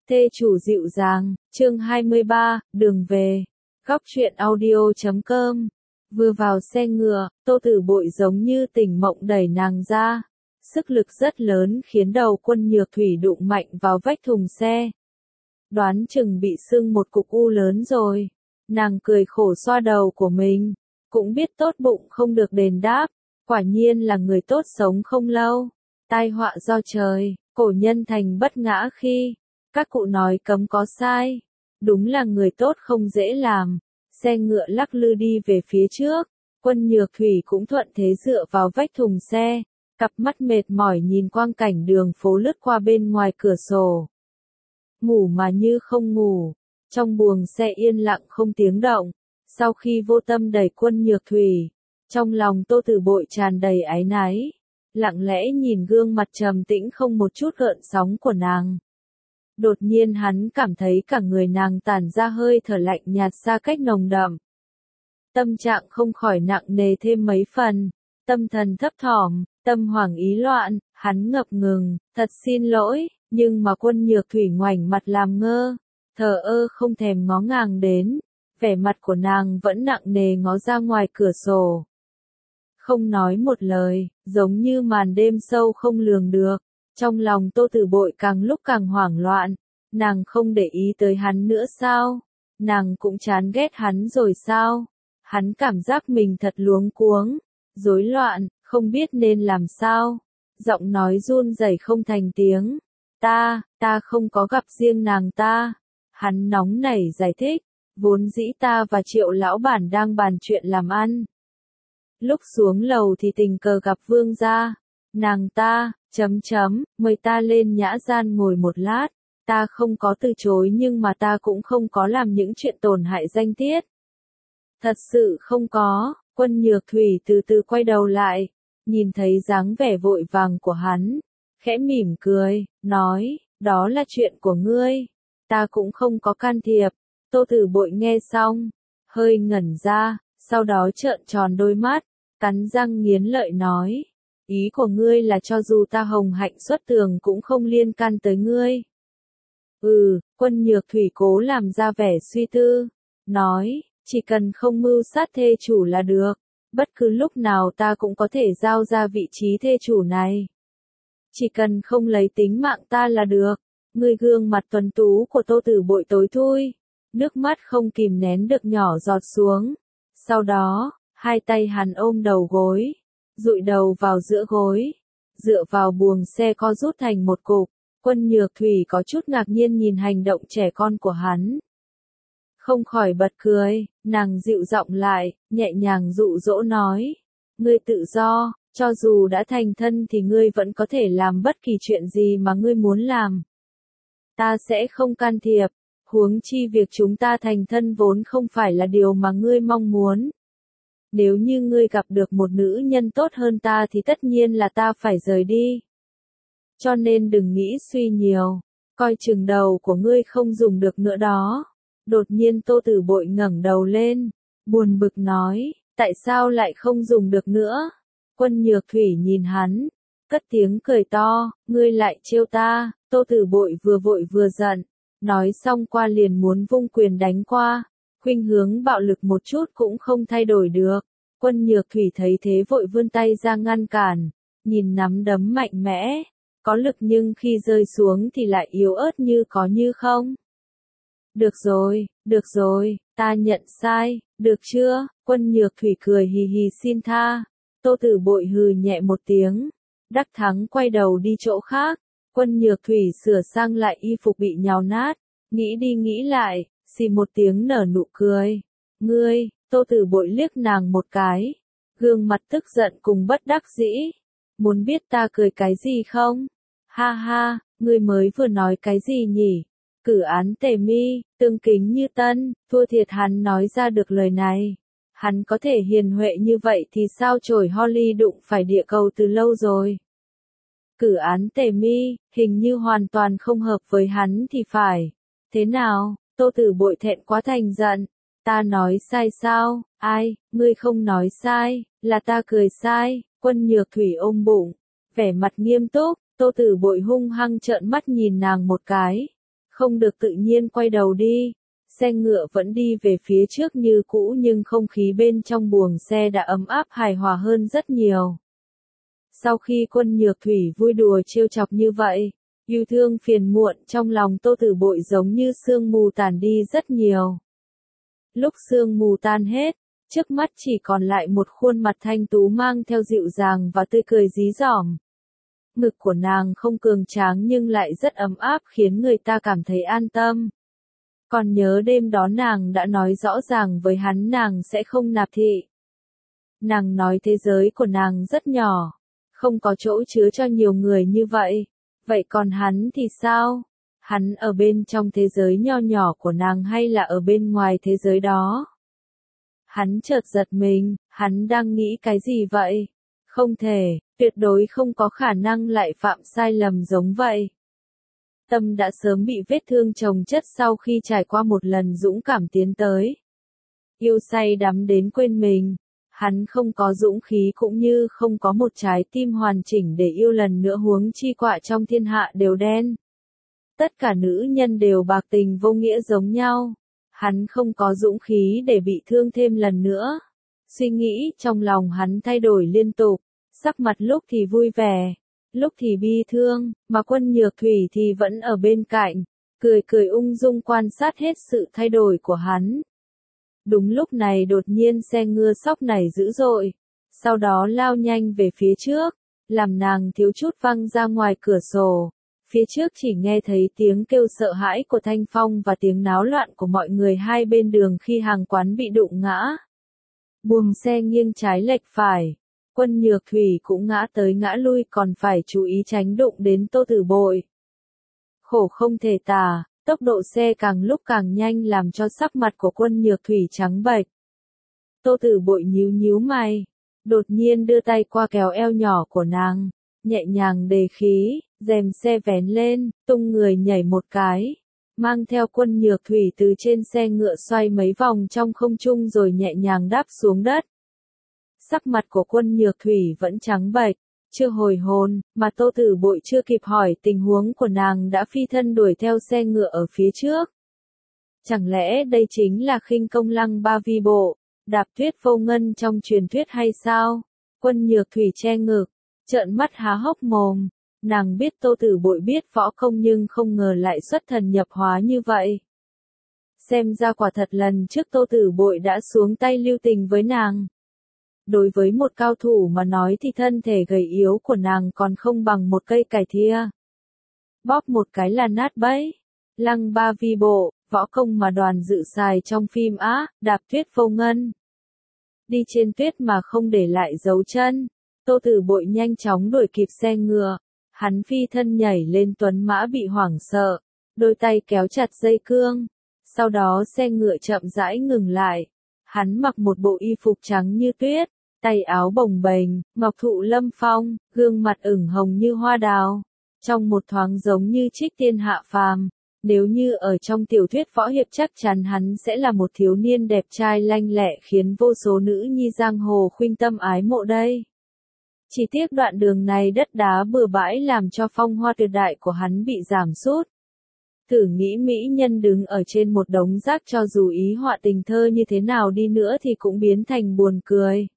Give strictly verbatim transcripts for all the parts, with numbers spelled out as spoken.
Thê chủ dịu dàng, chương hai mươi ba, đường về. Góc truyện audio chấm com. Vừa vào xe ngựa, Tô Tử Bội giống như tỉnh mộng đẩy nàng ra. Sức lực rất lớn khiến đầu Quân Nhược Thủy đụng mạnh vào vách thùng xe. Đoán chừng bị sưng một cục u lớn rồi. Nàng cười khổ xoa đầu của mình. Cũng biết tốt bụng không được đền đáp. Quả nhiên là người tốt sống không lâu. Tai họa do trời, cổ nhân thành bất ngã khi. Các cụ nói cấm có sai. Đúng là người tốt không dễ làm. Xe ngựa lắc lư đi về phía trước. Quân Nhược Thủy cũng thuận thế dựa vào vách thùng xe. Cặp mắt mệt mỏi nhìn quang cảnh đường phố lướt qua bên ngoài cửa sổ. Ngủ mà như không ngủ. Trong buồng xe yên lặng không tiếng động. Sau khi vô tâm đẩy Quân Nhược Thủy, trong lòng Tô Tử Bội tràn đầy áy náy. Lặng lẽ nhìn gương mặt trầm tĩnh không một chút gợn sóng của nàng. Đột nhiên hắn cảm thấy cả người nàng tản ra hơi thở lạnh nhạt xa cách nồng đậm. Tâm trạng không khỏi nặng nề thêm mấy phần, tâm thần thấp thỏm, tâm hoảng ý loạn, hắn ngập ngừng, thật xin lỗi, nhưng mà Quân Nhược Thủy ngoảnh mặt làm ngơ, thờ ơ không thèm ngó ngàng đến, vẻ mặt của nàng vẫn nặng nề ngó ra ngoài cửa sổ. Không nói một lời, giống như màn đêm sâu không lường được. Trong lòng Tô Tử Bội càng lúc càng hoảng loạn, nàng không để ý tới hắn nữa sao? Nàng cũng chán ghét hắn rồi sao? Hắn cảm giác mình thật luống cuống, rối loạn, không biết nên làm sao. Giọng nói run rẩy không thành tiếng. Ta, ta không có gặp riêng nàng ta. Hắn nóng nảy giải thích, vốn dĩ ta và Triệu lão bản đang bàn chuyện làm ăn. Lúc xuống lầu thì tình cờ gặp Vương gia. Nàng ta, chấm chấm, mời ta lên nhã gian ngồi một lát, ta không có từ chối nhưng mà ta cũng không có làm những chuyện tổn hại danh tiết. Thật sự không có. Quân Nhược Thủy từ từ quay đầu lại, nhìn thấy dáng vẻ vội vàng của hắn, khẽ mỉm cười, nói, đó là chuyện của ngươi, ta cũng không có can thiệp. Tô Tử Bội nghe xong, hơi ngẩn ra, sau đó trợn tròn đôi mắt, cắn răng nghiến lợi nói. Ý của ngươi là cho dù ta hồng hạnh xuất tường cũng không liên can tới ngươi. Ừ, Quân Nhược Thủy cố làm ra vẻ suy tư, nói, chỉ cần không mưu sát thê chủ là được, bất cứ lúc nào ta cũng có thể giao ra vị trí thê chủ này. Chỉ cần không lấy tính mạng ta là được. Ngươi gương mặt tuấn tú của Tô Tử Bội tối thui, nước mắt không kìm nén được nhỏ giọt xuống. Sau đó, hai tay hắn ôm đầu gối, dụi đầu vào giữa gối, dựa vào buồng xe co rút thành một cục. Quân Nhược Thủy có chút ngạc nhiên nhìn hành động trẻ con của hắn. Không khỏi bật cười, nàng dịu giọng lại, nhẹ nhàng dụ dỗ nói. Ngươi tự do, cho dù đã thành thân thì ngươi vẫn có thể làm bất kỳ chuyện gì mà ngươi muốn làm. Ta sẽ không can thiệp, huống chi việc chúng ta thành thân vốn không phải là điều mà ngươi mong muốn. Nếu như ngươi gặp được một nữ nhân tốt hơn ta thì tất nhiên là ta phải rời đi. Cho nên đừng nghĩ suy nhiều, coi chừng đầu của ngươi không dùng được nữa đó. Đột nhiên Tô Tử Bội ngẩng đầu lên, buồn bực nói, tại sao lại không dùng được nữa? Quân Nhược Thủy nhìn hắn, cất tiếng cười to, ngươi lại trêu ta. Tô Tử Bội vừa vội vừa giận, nói xong qua liền muốn vung quyền đánh qua. Khuynh hướng bạo lực một chút cũng không thay đổi được. Quân Nhược Thủy thấy thế vội vươn tay ra ngăn cản, nhìn nắm đấm mạnh mẽ, có lực nhưng khi rơi xuống thì lại yếu ớt như có như không. Được rồi, được rồi, ta nhận sai, được chưa? Quân Nhược Thủy cười hì hì xin tha. Tô Tử Bội hừ nhẹ một tiếng, đắc thắng quay đầu đi chỗ khác. Quân Nhược Thủy sửa sang lại y phục bị nhào nát, nghĩ đi nghĩ lại, xì một tiếng nở nụ cười. Ngươi, Tô Tử Bội liếc nàng một cái, gương mặt tức giận cùng bất đắc dĩ. Muốn biết ta cười cái gì không? Ha ha, ngươi mới vừa nói cái gì nhỉ? Cử án Tề Mi, tương kính như tân, thua thiệt hắn nói ra được lời này. Hắn có thể hiền huệ như vậy thì sao chổi Holly đụng phải địa cầu từ lâu rồi. Cử án Tề Mi, hình như hoàn toàn không hợp với hắn thì phải. Thế nào? Tô Tử Bội thẹn quá thành giận. Ta nói sai sao? Ai, ngươi không nói sai, là ta cười sai. Quân Nhược Thủy ôm bụng, vẻ mặt nghiêm túc. Tô Tử Bội hung hăng trợn mắt nhìn nàng một cái. không được tự nhiên quay đầu đi. Xe ngựa vẫn đi về phía trước như cũ nhưng không khí bên trong buồng xe đã ấm áp hài hòa hơn rất nhiều. Sau khi Quân Nhược Thủy vui đùa trêu chọc như vậy, yêu thương phiền muộn trong lòng Tô Tử Bội giống như sương mù tàn đi rất nhiều. Lúc sương mù tan hết, trước mắt chỉ còn lại một khuôn mặt thanh tú mang theo dịu dàng và tươi cười dí dỏm. Ngực của nàng không cường tráng nhưng lại rất ấm áp khiến người ta cảm thấy an tâm. Còn nhớ đêm đó nàng đã nói rõ ràng với hắn nàng sẽ không nạp thị. Nàng nói thế giới của nàng rất nhỏ, không có chỗ chứa cho nhiều người như vậy. Vậy còn hắn thì sao? Hắn ở bên trong thế giới nho nhỏ của nàng hay là ở bên ngoài thế giới đó? Hắn chợt giật mình, hắn đang nghĩ cái gì vậy? Không thể, tuyệt đối không có khả năng lại phạm sai lầm giống vậy. Tâm đã sớm bị vết thương chồng chất sau khi trải qua một lần dũng cảm tiến tới. Yêu say đắm đến quên mình, hắn không có dũng khí cũng như không có một trái tim hoàn chỉnh để yêu lần nữa, huống chi quạ trong thiên hạ đều đen. Tất cả nữ nhân đều bạc tình vô nghĩa giống nhau. Hắn không có dũng khí để bị thương thêm lần nữa. Suy nghĩ trong lòng hắn thay đổi liên tục, sắc mặt lúc thì vui vẻ, lúc thì bi thương, mà Quân Nhược Thủy thì vẫn ở bên cạnh, cười cười ung dung quan sát hết sự thay đổi của hắn. Đúng lúc này đột nhiên xe ngựa sóc nảy dữ dội, sau đó lao nhanh về phía trước, làm nàng thiếu chút văng ra ngoài cửa sổ. Phía trước chỉ nghe thấy tiếng kêu sợ hãi của Thanh Phong và tiếng náo loạn của mọi người hai bên đường khi hàng quán bị đụng ngã. Buồng xe nghiêng trái lệch phải, Quân Nhược Thủy cũng ngã tới ngã lui, còn phải chú ý tránh đụng đến Tô Tử Bội. Khổ không thể tả, tốc độ xe càng lúc càng nhanh làm cho sắc mặt của Quân Nhược Thủy trắng bệch. Tô Tử Bội nhíu nhíu mày, đột nhiên đưa tay qua kéo eo nhỏ của nàng, nhẹ nhàng đề khí, rèm xe vén lên, tung người nhảy một cái, mang theo Quân Nhược Thủy từ trên xe ngựa xoay mấy vòng trong không trung rồi nhẹ nhàng đáp xuống đất. Sắc mặt của Quân Nhược Thủy vẫn trắng bệch, chưa hồi hồn, mà Tô Tử Bội chưa kịp hỏi tình huống của nàng đã phi thân đuổi theo xe ngựa ở phía trước. Chẳng lẽ đây chính là khinh công Lăng Ba Vi Bộ, đạp tuyết vô ngân trong truyền thuyết hay sao? Quân Nhược Thủy che ngực, trợn mắt há hốc mồm. Nàng biết Tô Tử Bội biết võ công nhưng không ngờ lại xuất thần nhập hóa như vậy. Xem ra quả thật lần trước Tô Tử Bội đã xuống tay lưu tình với nàng. Đối với một cao thủ mà nói thì thân thể gầy yếu của nàng còn không bằng một cây cải thìa. Bóp một cái là nát bấy. Lăng Ba Vi Bộ, võ công mà Đoàn Dự xài trong phim Á, đạp tuyết vô ngân. Đi trên tuyết mà không để lại dấu chân. Tô Tử Bội nhanh chóng đuổi kịp xe ngựa. Hắn phi thân nhảy lên tuấn mã bị hoảng sợ, đôi tay kéo chặt dây cương. Sau đó xe ngựa chậm rãi ngừng lại. Hắn mặc một bộ y phục trắng như tuyết, tay áo bồng bềnh, ngọc thụ lâm phong, gương mặt ửng hồng như hoa đào. Trong một thoáng giống như trích tiên hạ phàm. Nếu như ở trong tiểu thuyết võ hiệp chắc chắn hắn sẽ là một thiếu niên đẹp trai lanh lẹ khiến vô số nữ nhi giang hồ khuynh tâm ái mộ đây. Chỉ tiếc đoạn đường này đất đá bừa bãi làm cho phong hoa tuyệt đại của hắn bị giảm sút. Thử nghĩ mỹ nhân đứng ở trên một đống rác cho dù ý họa tình thơ như thế nào đi nữa thì cũng biến thành buồn cười.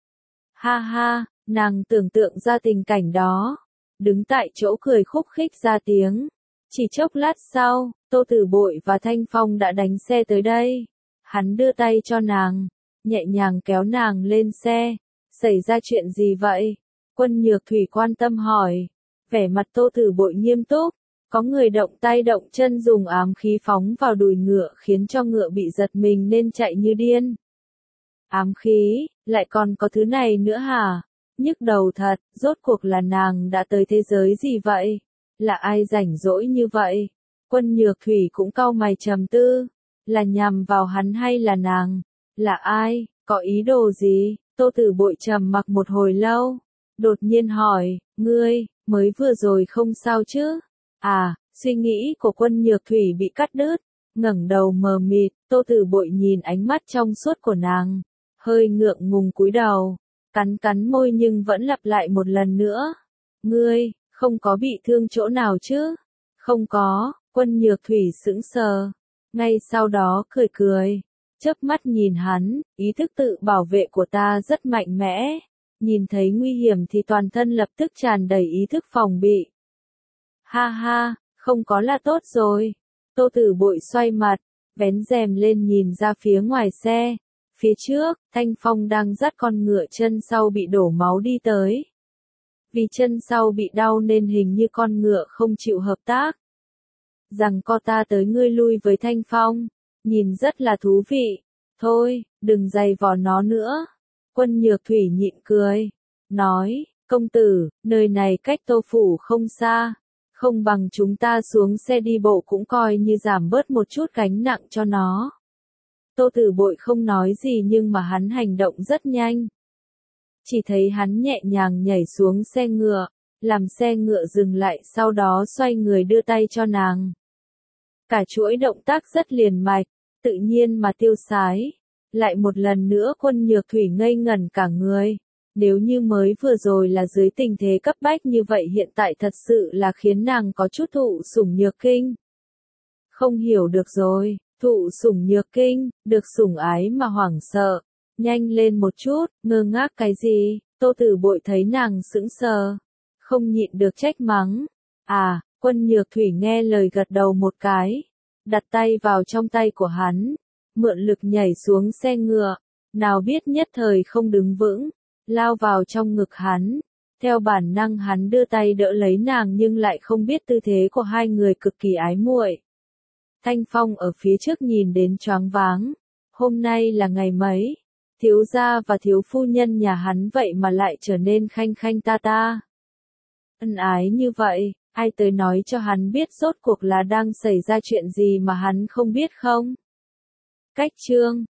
Ha ha, nàng tưởng tượng ra tình cảnh đó, đứng tại chỗ cười khúc khích ra tiếng. Chỉ chốc lát sau, Tô Tử Bội và Thanh Phong đã đánh xe tới đây. Hắn đưa tay cho nàng, nhẹ nhàng kéo nàng lên xe. Xảy ra chuyện gì vậy? Quân Nhược Thủy quan tâm hỏi. Vẻ mặt Tô Tử Bội nghiêm túc. Có người động tay động chân dùng ám khí phóng vào đùi ngựa khiến cho ngựa bị giật mình nên chạy như điên. Ám khí, lại còn có thứ này nữa hả? Nhức đầu thật, rốt cuộc là nàng đã tới thế giới gì vậy? Là ai rảnh rỗi như vậy? Quân Nhược Thủy cũng cau mày trầm tư. Là nhằm vào hắn hay là nàng? Là ai? Có ý đồ gì? Tô Tử Bội trầm mặc một hồi lâu. Đột nhiên hỏi, ngươi, mới vừa rồi không sao chứ? À, suy nghĩ của Quân Nhược Thủy bị cắt đứt. Ngẩng đầu mờ mịt, Tô Tử Bội nhìn ánh mắt trong suốt của nàng. Hơi ngượng ngùng cúi đầu. Cắn cắn môi nhưng vẫn lặp lại một lần nữa. Ngươi, không có bị thương chỗ nào chứ? Không có, Quân Nhược Thủy sững sờ, ngay sau đó cười cười, chớp mắt nhìn hắn, ý thức tự bảo vệ của ta rất mạnh mẽ, nhìn thấy nguy hiểm thì toàn thân lập tức tràn đầy ý thức phòng bị. Ha ha, không có là tốt rồi. Tô Tử Bội xoay mặt, vén rèm lên nhìn ra phía ngoài xe. Phía trước, Thanh Phong đang dắt con ngựa chân sau bị đổ máu đi tới. Vì chân sau bị đau nên hình như con ngựa không chịu hợp tác. Rằng co ta tới ngươi lui với Thanh Phong, nhìn rất là thú vị. Thôi, đừng giày vò nó nữa. Quân Nhược Thủy nhịn cười, nói, công tử, nơi này cách Tô Phủ không xa. Không bằng chúng ta xuống xe đi bộ cũng coi như giảm bớt một chút gánh nặng cho nó. Tô Tử Bội không nói gì nhưng mà hắn hành động rất nhanh. Chỉ thấy hắn nhẹ nhàng nhảy xuống xe ngựa, làm xe ngựa dừng lại sau đó xoay người đưa tay cho nàng. Cả chuỗi động tác rất liền mạch, tự nhiên mà tiêu sái. Lại một lần nữa Quân Nhược Thủy ngây ngẩn cả người. Nếu như mới vừa rồi là dưới tình thế cấp bách như vậy hiện tại thật sự là khiến nàng có chút thụ sủng nhược kinh. Không hiểu được rồi, thụ sủng nhược kinh, được sủng ái mà hoảng sợ. Nhanh lên một chút, ngơ ngác cái gì, Tô Tử Bội thấy nàng sững sờ. Không nhịn được trách mắng. À, Quân Nhược Thủy nghe lời gật đầu một cái. Đặt tay vào trong tay của hắn. Mượn lực nhảy xuống xe ngựa. Nào biết nhất thời không đứng vững. Lao vào trong ngực hắn. Theo bản năng hắn đưa tay đỡ lấy nàng nhưng lại không biết tư thế của hai người cực kỳ ái muội. Thanh Phong ở phía trước nhìn đến choáng váng. Hôm nay là ngày mấy? Thiếu gia và thiếu phu nhân nhà hắn vậy mà lại trở nên khanh khanh ta ta. Ân ái như vậy, ai tới nói cho hắn biết rốt cuộc là đang xảy ra chuyện gì mà hắn không biết không? Cách chương